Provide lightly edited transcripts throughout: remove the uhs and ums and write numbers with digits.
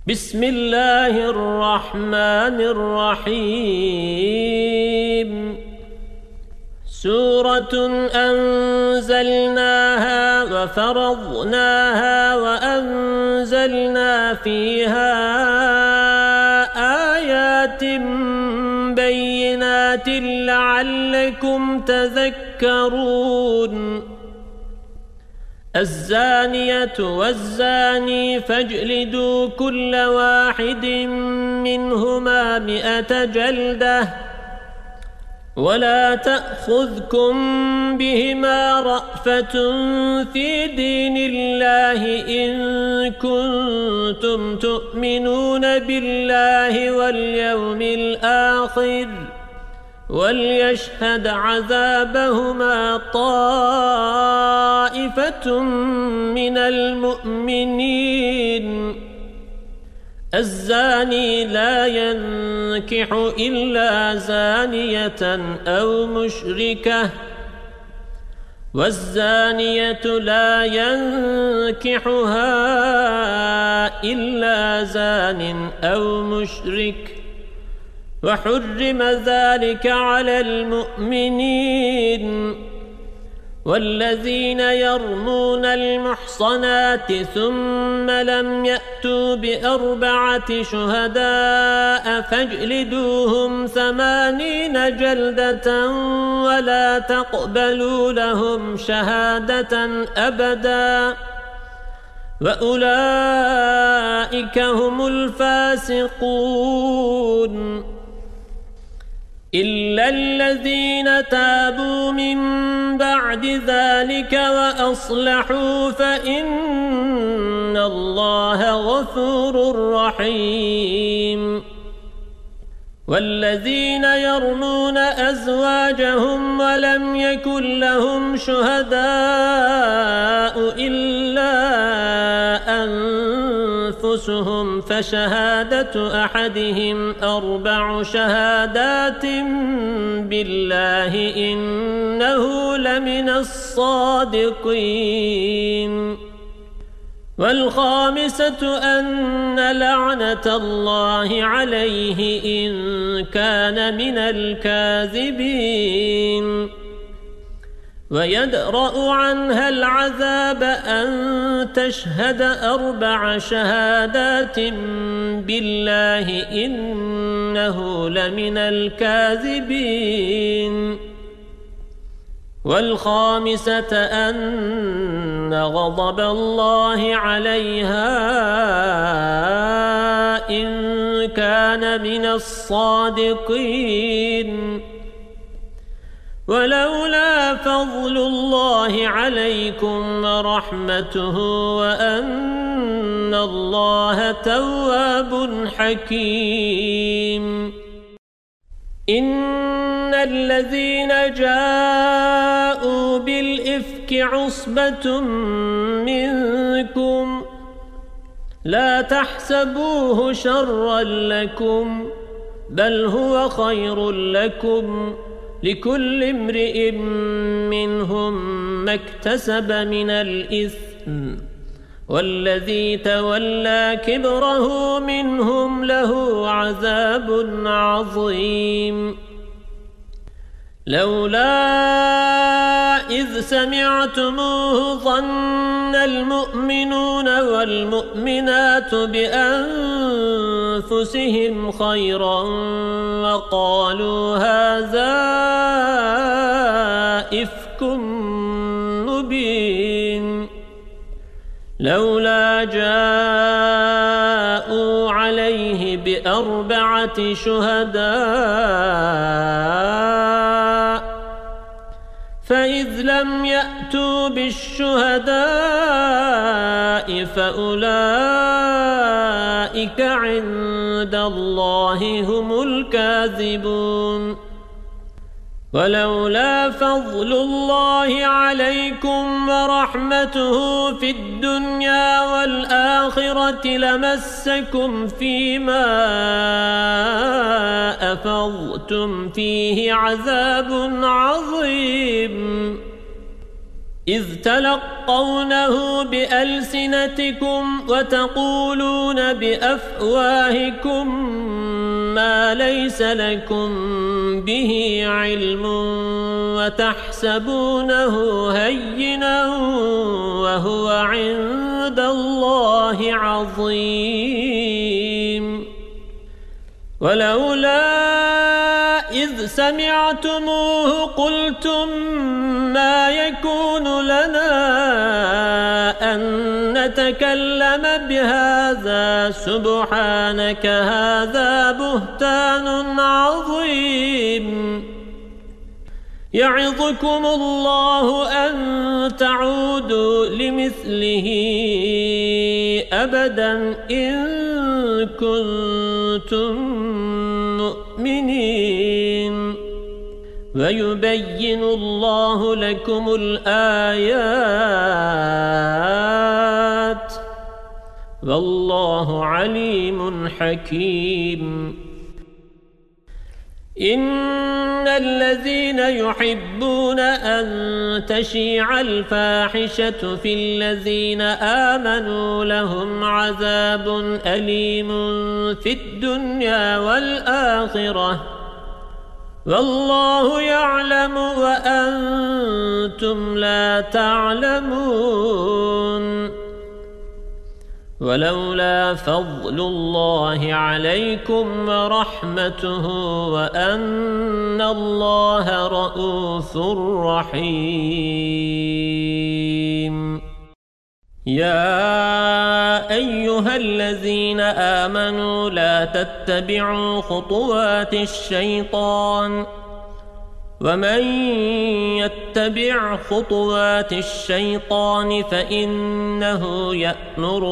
بسم الله الرحمن الرحيم سورة أنزلناها وفرضناها وأنزلنا فيها آيات بينات لعلكم تذكرون الزانية والزاني فاجلدوا كل واحد منهما 100 جلدة ولا تأخذكم بهما رأفة في دين الله إن كنتم تؤمنون بالله واليوم الآخر وليشهد عذابهما طائفة من المؤمنين الزاني لا ينكح إلا زانية أو مشركة والزانية لا ينكحها إلا زان أو مشرك وحرم ذلك على المؤمنين والذين يرمون المحصنات ثم لم يأتوا ب4 شهداء فاجلدوهم 80 جلدة ولا تقبلوا لهم شهادة أبدا وأولئك هم الفاسقون إلا الذين تابوا من بعد ذلك وأصلحوا فإن الله غفور رحيم والذين يرمون أزواجهم ولم يكن لهم شهداء إلا أنفسهم فشهادة أحدهم 4 شهادات بالله إنه لمن الصادقين والخامسة أن لعنة الله عليه إن كان من الكاذبين ويدرأ عنها العذاب أن تشهد 4 شهادات بالله إنه لمن الكاذبين والخامسة أن غضب الله عليها إن كان من الصادقين ولولا فضل الله عليكم ورحمته وأن الله تواب حكيم إن الذين جاءوا بالإفك عصبة منكم لا تحسبوه شرا لكم بل هو خير لكم لكل امرئ منهم ما اكتسب من الإثم والذي تولى كبره منهم له عذاب عظيم لولا إذ سمعتموه ظن المؤمنون والمؤمنات بأنفسهم خيرا وقالوا هذا إفك مبين لولا جاءوا عليه ب4 شهداء فإذ لم يأتوا بالشهداء فأولئك عند الله هم الكاذبون ولولا فضل الله عليكم ورحمته في الدنيا والآخرة لمسكم فيما أفضتم فيه عذاب عظيم إذ تلقونه بألسنتكم وتقولون بأفواهكم ما ليس لكم به علم وتحسبونه هينا وهو عند الله عظيم ولولا إذ سمعتموه قلتم ما يكون لنا أن نتكلم بهذا سبحانك هذا بهتان عظيم يعظكم الله أن تعودوا لمثله أبدا إن كنتم مؤمنين ويبين الله لكم الآيات والله عليم حكيم إن الذين يحبون أن تشيع الفاحشة في الذين آمنوا لهم عذاب أليم في الدنيا والآخرة والله يعلم وأنتم لا تعلمون ولولا فضل الله عليكم ورحمته وأن الله رؤوف رحيم يا أيها الذين آمنوا لا تتبعوا خطوات الشيطان ومن يتبع خطوات الشيطان فإنه يأمر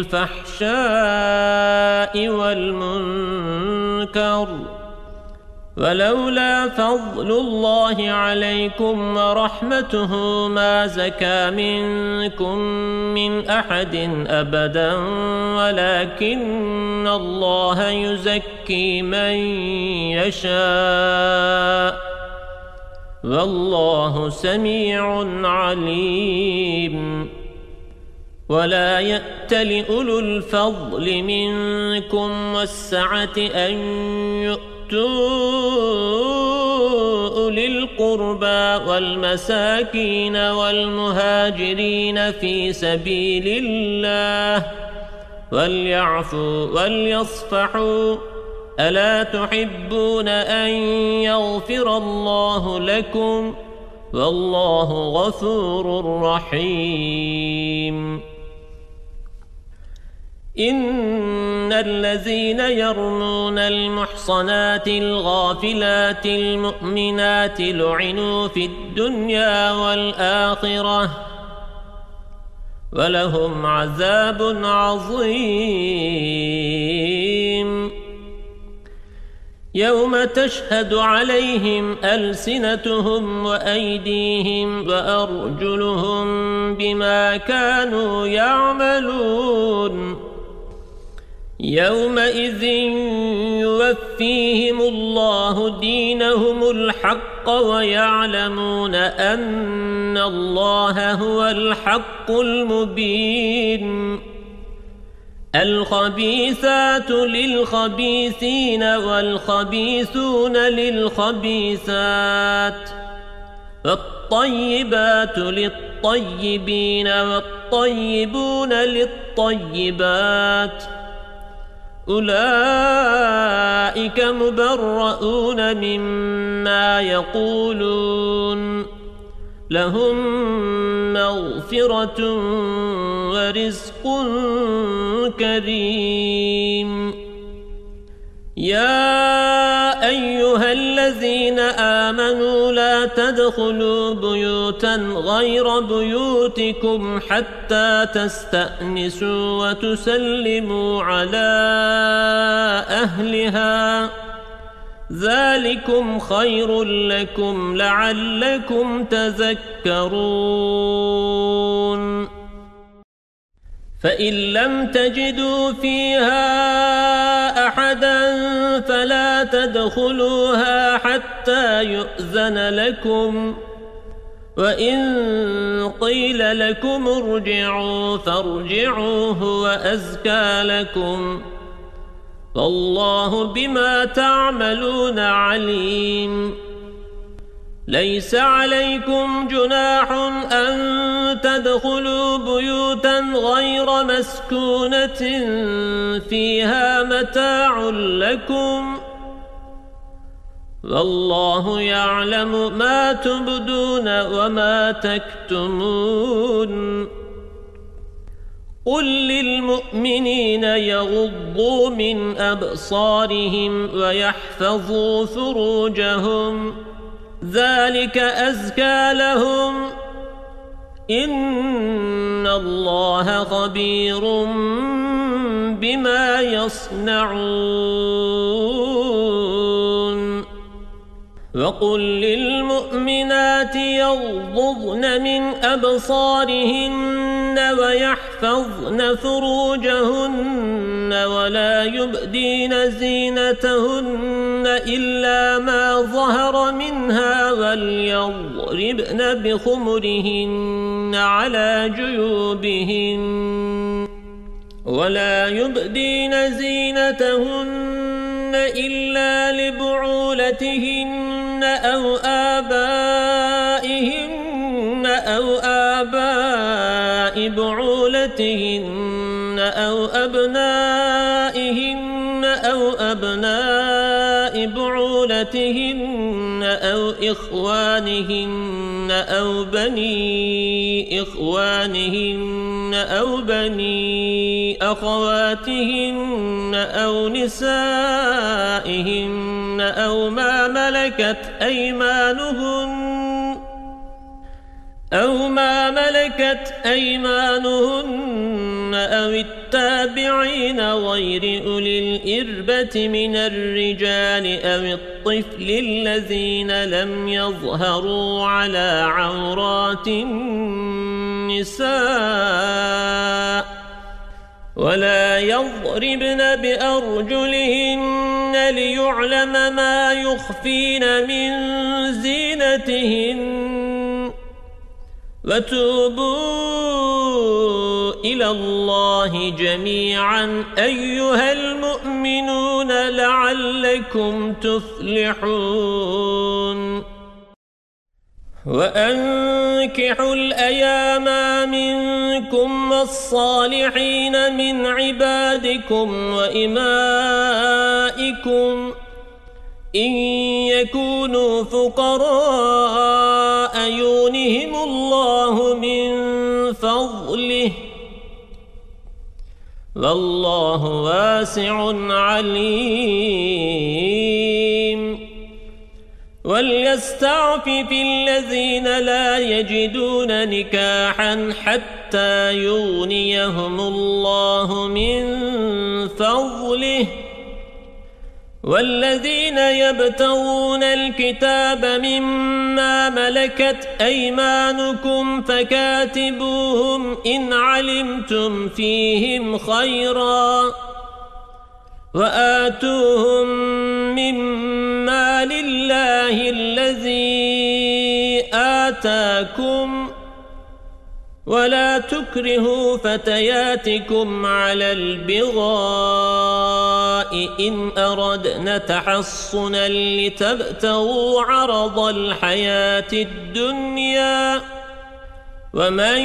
بالفحشاء والمنكر ولولا فضل الله عليكم ورحمته ما زكى منكم من أحد أبدا ولكن الله يزكي من يشاء والله سميع عليم ولا يأتل أولو الفضل منكم والسعة أن يؤتوا أولي القربى والمساكين والمهاجرين في سبيل الله وليعفوا وليصفحوا ألا تحبون أن يغفر الله لكم والله غفور رحيم إن الذين يرمون المحصنات الغافلات المؤمنات لعنوا في الدنيا والآخرة ولهم عذاب عظيم يوم تشهد عليهم ألسنتهم وأيديهم وأرجلهم بما كانوا يعملون يومئذ يوفيهم الله دينهم الحق ويعلمون أن الله هو الحق المبين الخبيثات للخبيثين والخبيثون للخبيثات والطيبات للطيبين والطيبون للطيبات أولئك مبرؤون مما يقولون لهم مغفرة ورزق كريم يا أيها الذين آمنوا لا تدخلوا بيوتا غير بيوتكم حتى تستأنسوا وتسلموا على أهلها ذلكم خير لكم لعلكم تذكرون فإن لم تجدوا فيها أحدا فلا تدخلوها حتى يؤذن لكم وإن قيل لكم ارجعوا فارجعوا هو أزكى لكم فالله بما تعملون عليم ليس عليكم جناح أن تدخلوا بيوتا غير مسكونة فيها متاع لكم والله يعلم ما تبدون وما تكتمون قل للمؤمنين يغضوا من أبصارهم ويحفظوا فروجهم ذلك أزكى لهم إن الله خبير بما يصنعون وقل للمؤمنات يغضضن من أبصارهن ويحفظن فروجهن ولا يبدين زينتهن إلا ما ظهر منها وليضربن بخمرهن على جيوبهن ولا يبدين زينتهن إلا لبعولتهن أو آباء بعولتهن أو أبناء بعولتهن أو إخوانهن أو بني إخوانهن أو بني أخواتهن أو نسائهن أو ما ملكت أيمانهن أو التابعين غير أولي الإربة من الرجال أو الطفل الذين لم يظهروا على عورات النساء ولا يضربن بأرجلهن ليعلم ما يخفين من زينتهن وتوبوا إلى الله جميعا أيها المؤمنون لعلكم تفلحون وأنكحوا الأيام منكم والصالحين من عبادكم وإمائكم إن يكونوا فقراء يغنهم الله من فضله والله واسع عليم وليستعفف الذين لا يجدون نكاحا حتى يغنيهم الله من فضله والذين يبتغون الكتاب مما ملكت أيمانكم فكاتبوهم إن علمتم فيهم خيرا وآتوهم مما لله الذي آتاكم ولا تكرهوا فتياتكم على البغاء إن أردنا تحصنا لتبتغوا عرض الحياة الدنيا ومن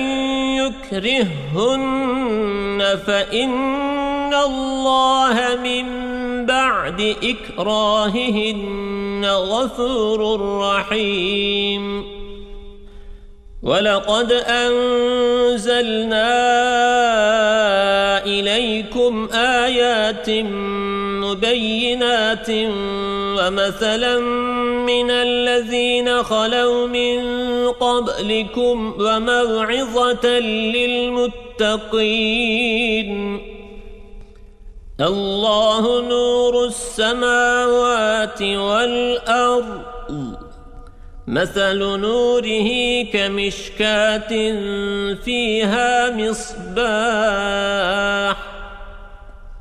يكرهن فإن الله من بعد إكراههن غفور رحيم ولقد أنزلنا إليكم آيات مبينات ومثلا من الذين خلوا من قبلكم وموعظة للمتقين الله نور السماوات والأرض مثل نوره كمشكاة فيها مصباح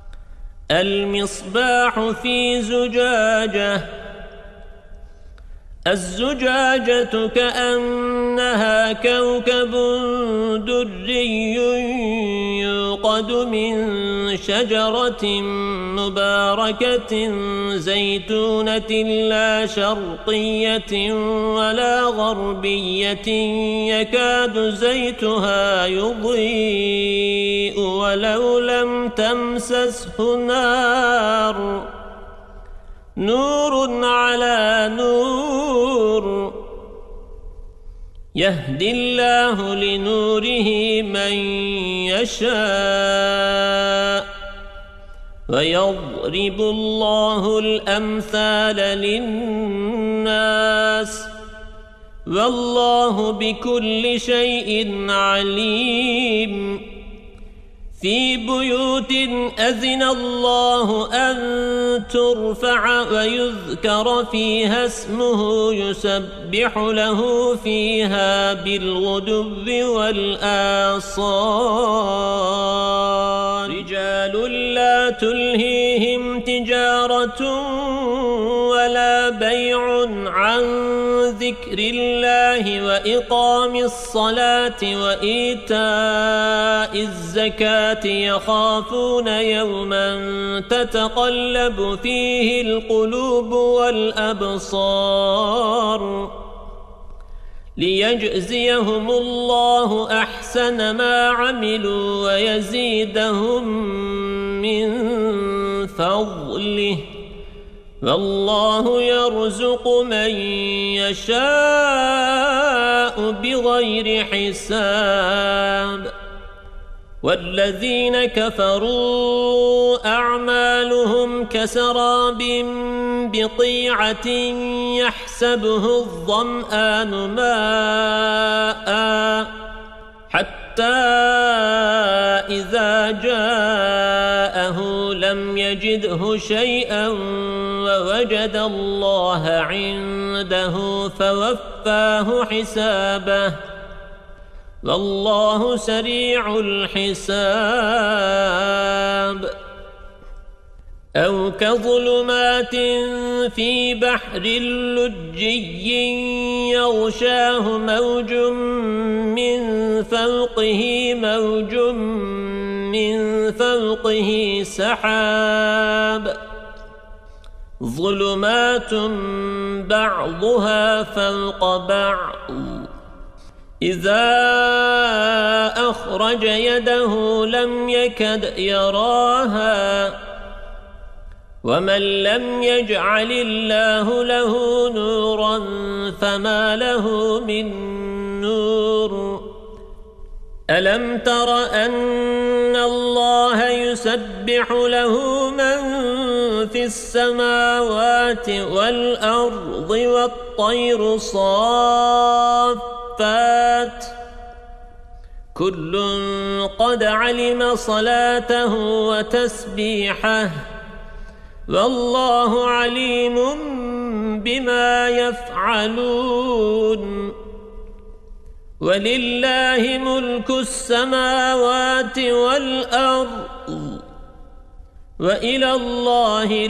المصباح في زجاجة الزجاجة كأنها كوكب دري يوقد من شجرة مباركة زيتونة لا شرقية ولا غربية يكاد زيتها يضيء ولو لم تمسسه نار نور على نور يهدي الله لنوره من يشاء ويضرب الله الأمثال للناس والله بكل شيء عليم في بيوت أذن الله أن ترفع ويذكر فيها اسمه يسبح له فيها بالغدو والآصال رجال لا تلهيهم تجارة ولا بيع عن ذكر الله وإقام الصلاة وإيتاء الزكاة يخافون يوما تتقلب فيه القلوب والأبصار ليجزيهم الله أحسن ما عملوا ويزيدهم من فضله والله يرزق من يشاء بغير حساب والذين كفروا أعمالهم كسراب بقيعة يحسبه الظمآن ماء حتى إذا جاءه لم يجده شيئا ووجد الله عنده فوفاه حسابه والله سريع الحساب أو كظلمات في بحر لجي يغشاه موج من فوقه موج من فوقه سحاب ظلمات بعضها فوق بعض إذا أخرج يده لم يكد يراها ومن لم يجعل الله له نورا فما له من نور ألم تر أن الله يسبح له من في السماوات والأرض والطير صافات كل قد علم صلاته وتسبيحه والله عليم بما يفعلون ولله ملك السماوات والأرض وإلى الله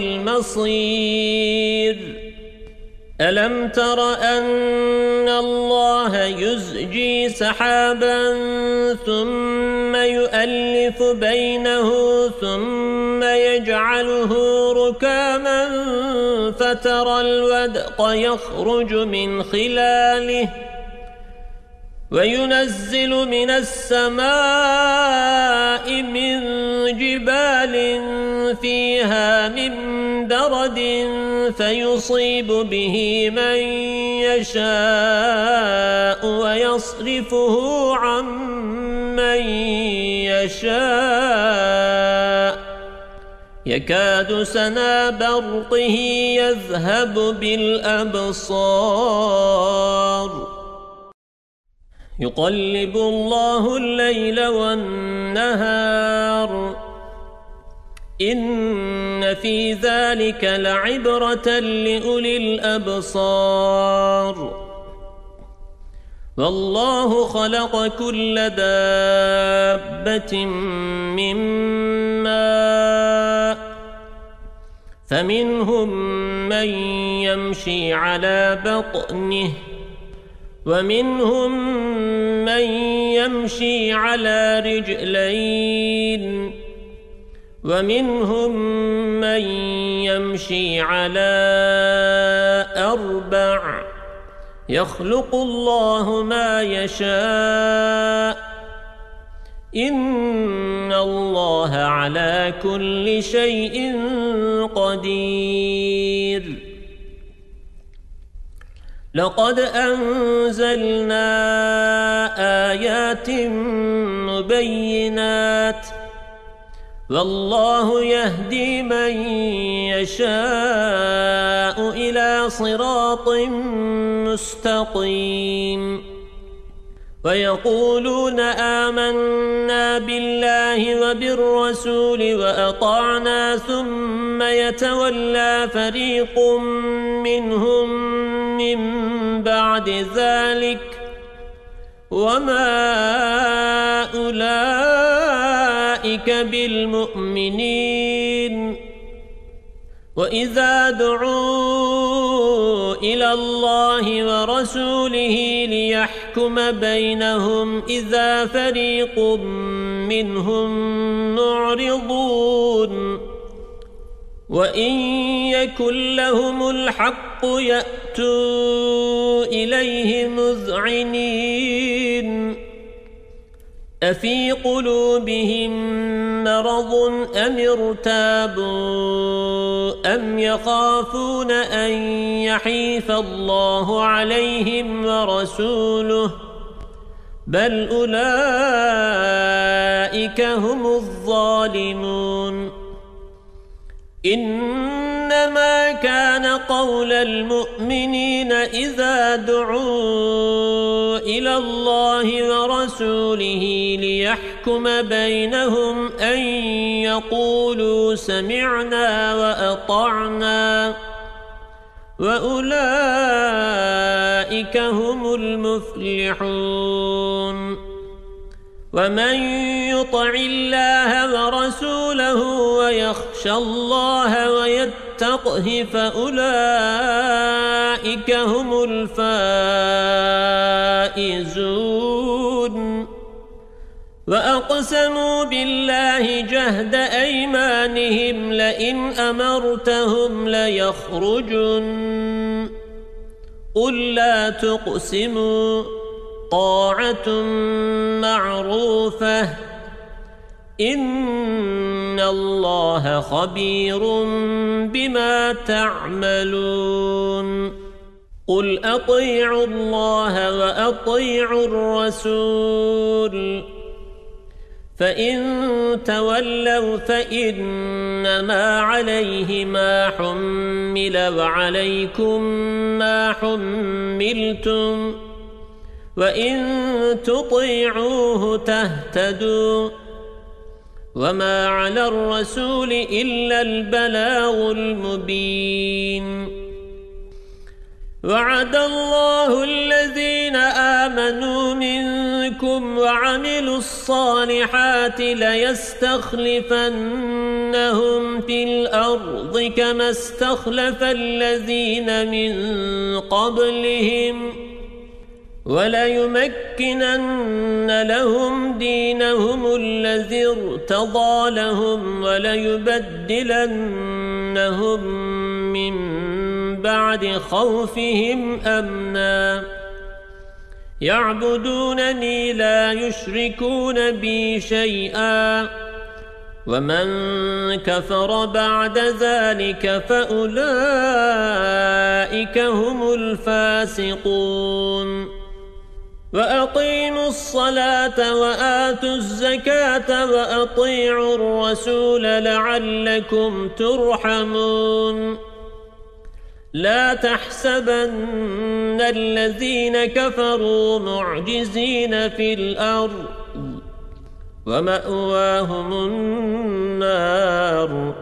المصير ألم تر أن الله يزجي سحابا ثم يؤلف بينه ثم يجعله ركاما فترى الودق يخرج من خلاله وينزل من السماء من جبال فيها من برد فيصيب به من يشاء ويصرفه عن من يشاء يكاد سنا برقه يذهب بالأبصار يقلب الله الليل والنهار إن في ذلك لعبرة لأولي الأبصار والله خلق كل دابة من ماء فمنهم من يمشي على بطنه ومنهم من يمشي على رجلين ومنهم من يمشي على 4 يخلق الله ما يشاء إن الله على كل شيء قدير لقد أنزلنا آيات مبينات والله يهدي من يشاء إلى صراط مستقيم ويقولون آمنا بالله وبالرسول وأطعنا ثم يتولى فريق منهم من بعد ذلك وما أولئك بالمؤمنين وإذا دعوا إلى الله ورسوله ليحكم بينهم إذا فريق منهم معرضون وإن يكن لهم الحق يأتوا إليه مذعنين أفي قلوبهم مرض أم ارتابوا أم يخافون أن يحيف الله عليهم ورسوله بل أولئك هم الظالمون إنما كان قول المؤمنين إذا دعوا إلى الله ورسوله ليحكم بينهم أن يقولوا سمعنا وأطعنا وأولئك هم المفلحون ومن يطع الله ورسوله ويخشى الله ويتقه فأولئك هم الفائزون وأقسموا بالله جهد أيمانهم لئن أمرتهم ليخرجن قل لا تقسموا طاعة معروفة إن الله خبير بما تعملون قل أطيعوا الله وأطيعوا الرسول فإن تولوا فإنما عليه ما حمل وعليكم ما حملتم وإن تطيعوه تهتدوا وما على الرسول إلا البلاغ المبين وعد الله الذين آمنوا منكم وعملوا الصالحات ليستخلفنهم في الأرض كما استخلف الذين من قبلهم وليمكنن لهم دينهم الذي ارتضى لهم وليبدلنهم من بعد خوفهم أمنا يعبدونني لا يشركون بي شيئا ومن كفر بعد ذلك فأولئك هم الفاسقون وأقيموا الصلاة وآتوا الزكاة وأطيعوا الرسول لعلكم ترحمون لا تحسبن الذين كفروا معجزين في الأرض ومأواهم النار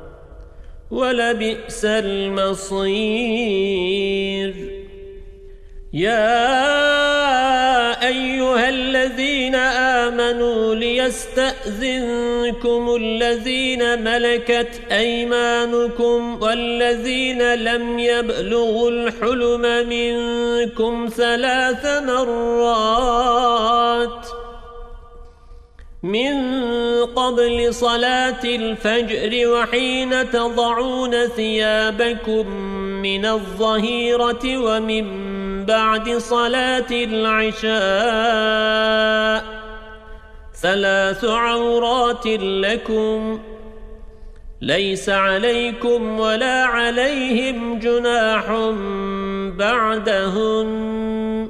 ولبئس المصير يا أيها الذين آمنوا ليستأذنكم الذين ملكت أيمانكم والذين لم يبلغوا الحلم منكم 3 مرات من قبل صلاة الفجر وحين تضعون ثيابكم من الظهيرة ومن بعد صلاة العشاء 3 عورات لكم ليس عليكم ولا عليهم جناح بعدهن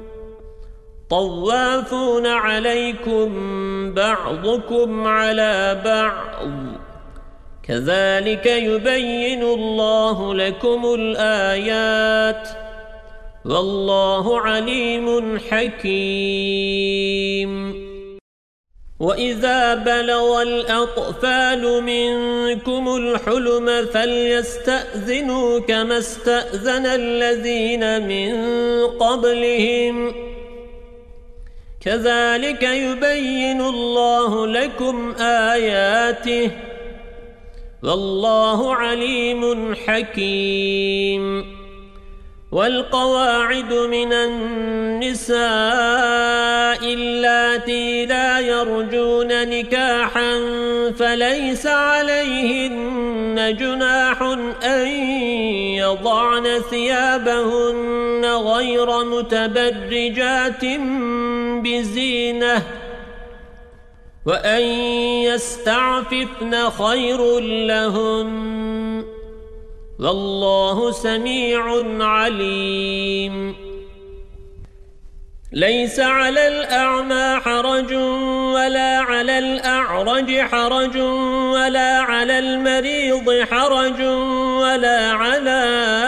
طوافون عليكم بعضكم على بعض كذلك يبين الله لكم الآيات والله عليم حكيم وإذا بلغ الأطفال منكم الحلم فليستأذنوا كما استأذن الذين من قبلهم كذلك يبين الله لكم آياته والله عليم حكيم والقواعد من النساء اللاتي لا يرجون نكاحا فليس عليهن جناح أن يضعن ثيابهن غير متبرجات بزينة وأن يستعففن خير لهن والله سميع عليم ليس على الأعمى حرج ولا على الأعرج حرج ولا على المريض حرج ولا على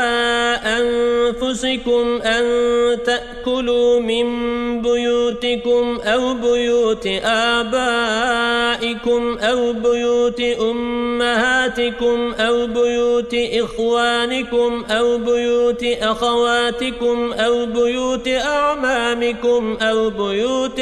أنفسكم أن تأكلوا من بيوتكم أو بيوت آبائكم أو بيوت أمهاتكم أو بيوت إخوانكم أو بيوت أخواتكم أو بيوت أعمامكم أو بيوت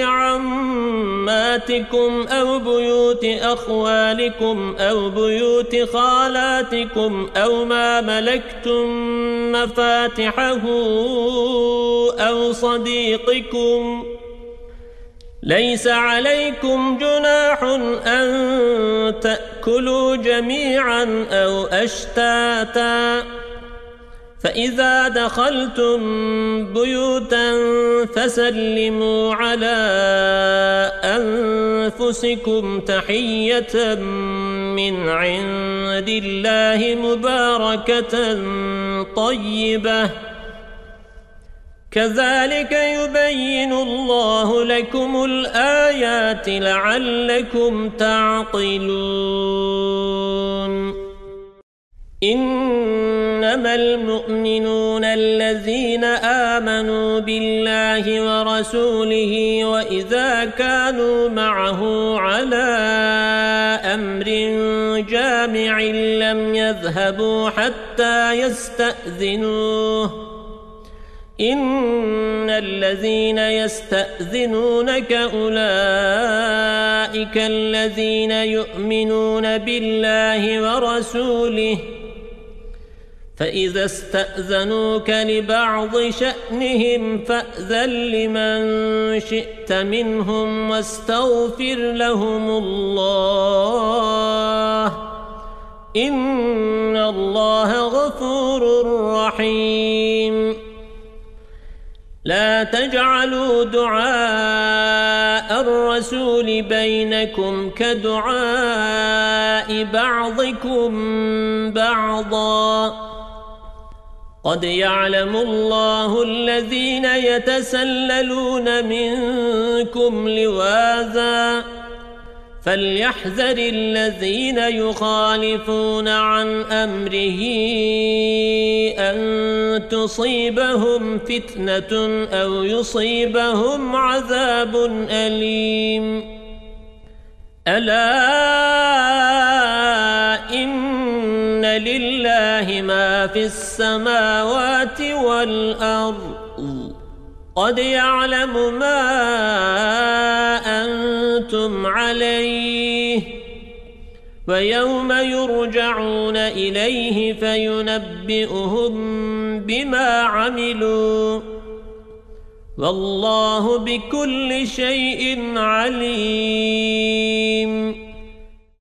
عماتكم أو بيوت أخوالكم أو بيوت خالاتكم أو ما ملكتم مفاتحه أو صديقكم ليس عليكم جناح أن تأكلوا جميعا أو أشتاتا فإذا دخلتم بيوتا فسلموا على أنفسكم تحية من عند الله مباركة طيبة كذلك يبين الله لكم الآيات لعلكم تعقلون إنما المؤمنون الذين آمنوا بالله ورسوله وإذا كانوا معه على أمر جامع لم يذهبوا حتى يستأذنوه إن الذين يستأذنونك أولئك الذين يؤمنون بالله ورسوله فإذا استأذنوك لبعض شأنهم فأذن لمن شئت منهم واستغفر لهم الله إن الله غفور رحيم لا تجعلوا دعاء الرسول بينكم كدعاء بعضكم بعضا قد يعلم الله الذين يتسللون منكم لواذا فليحذر الذين يخالفون عن أمره أن تصيبهم فتنة أو يصيبهم عذاب أليم ألا إن لله ما في السماوات والأرض قد يعلم ما أنتم عليه ويوم يرجعون إليه فينبئهم بما عملوا والله بكل شيء عليم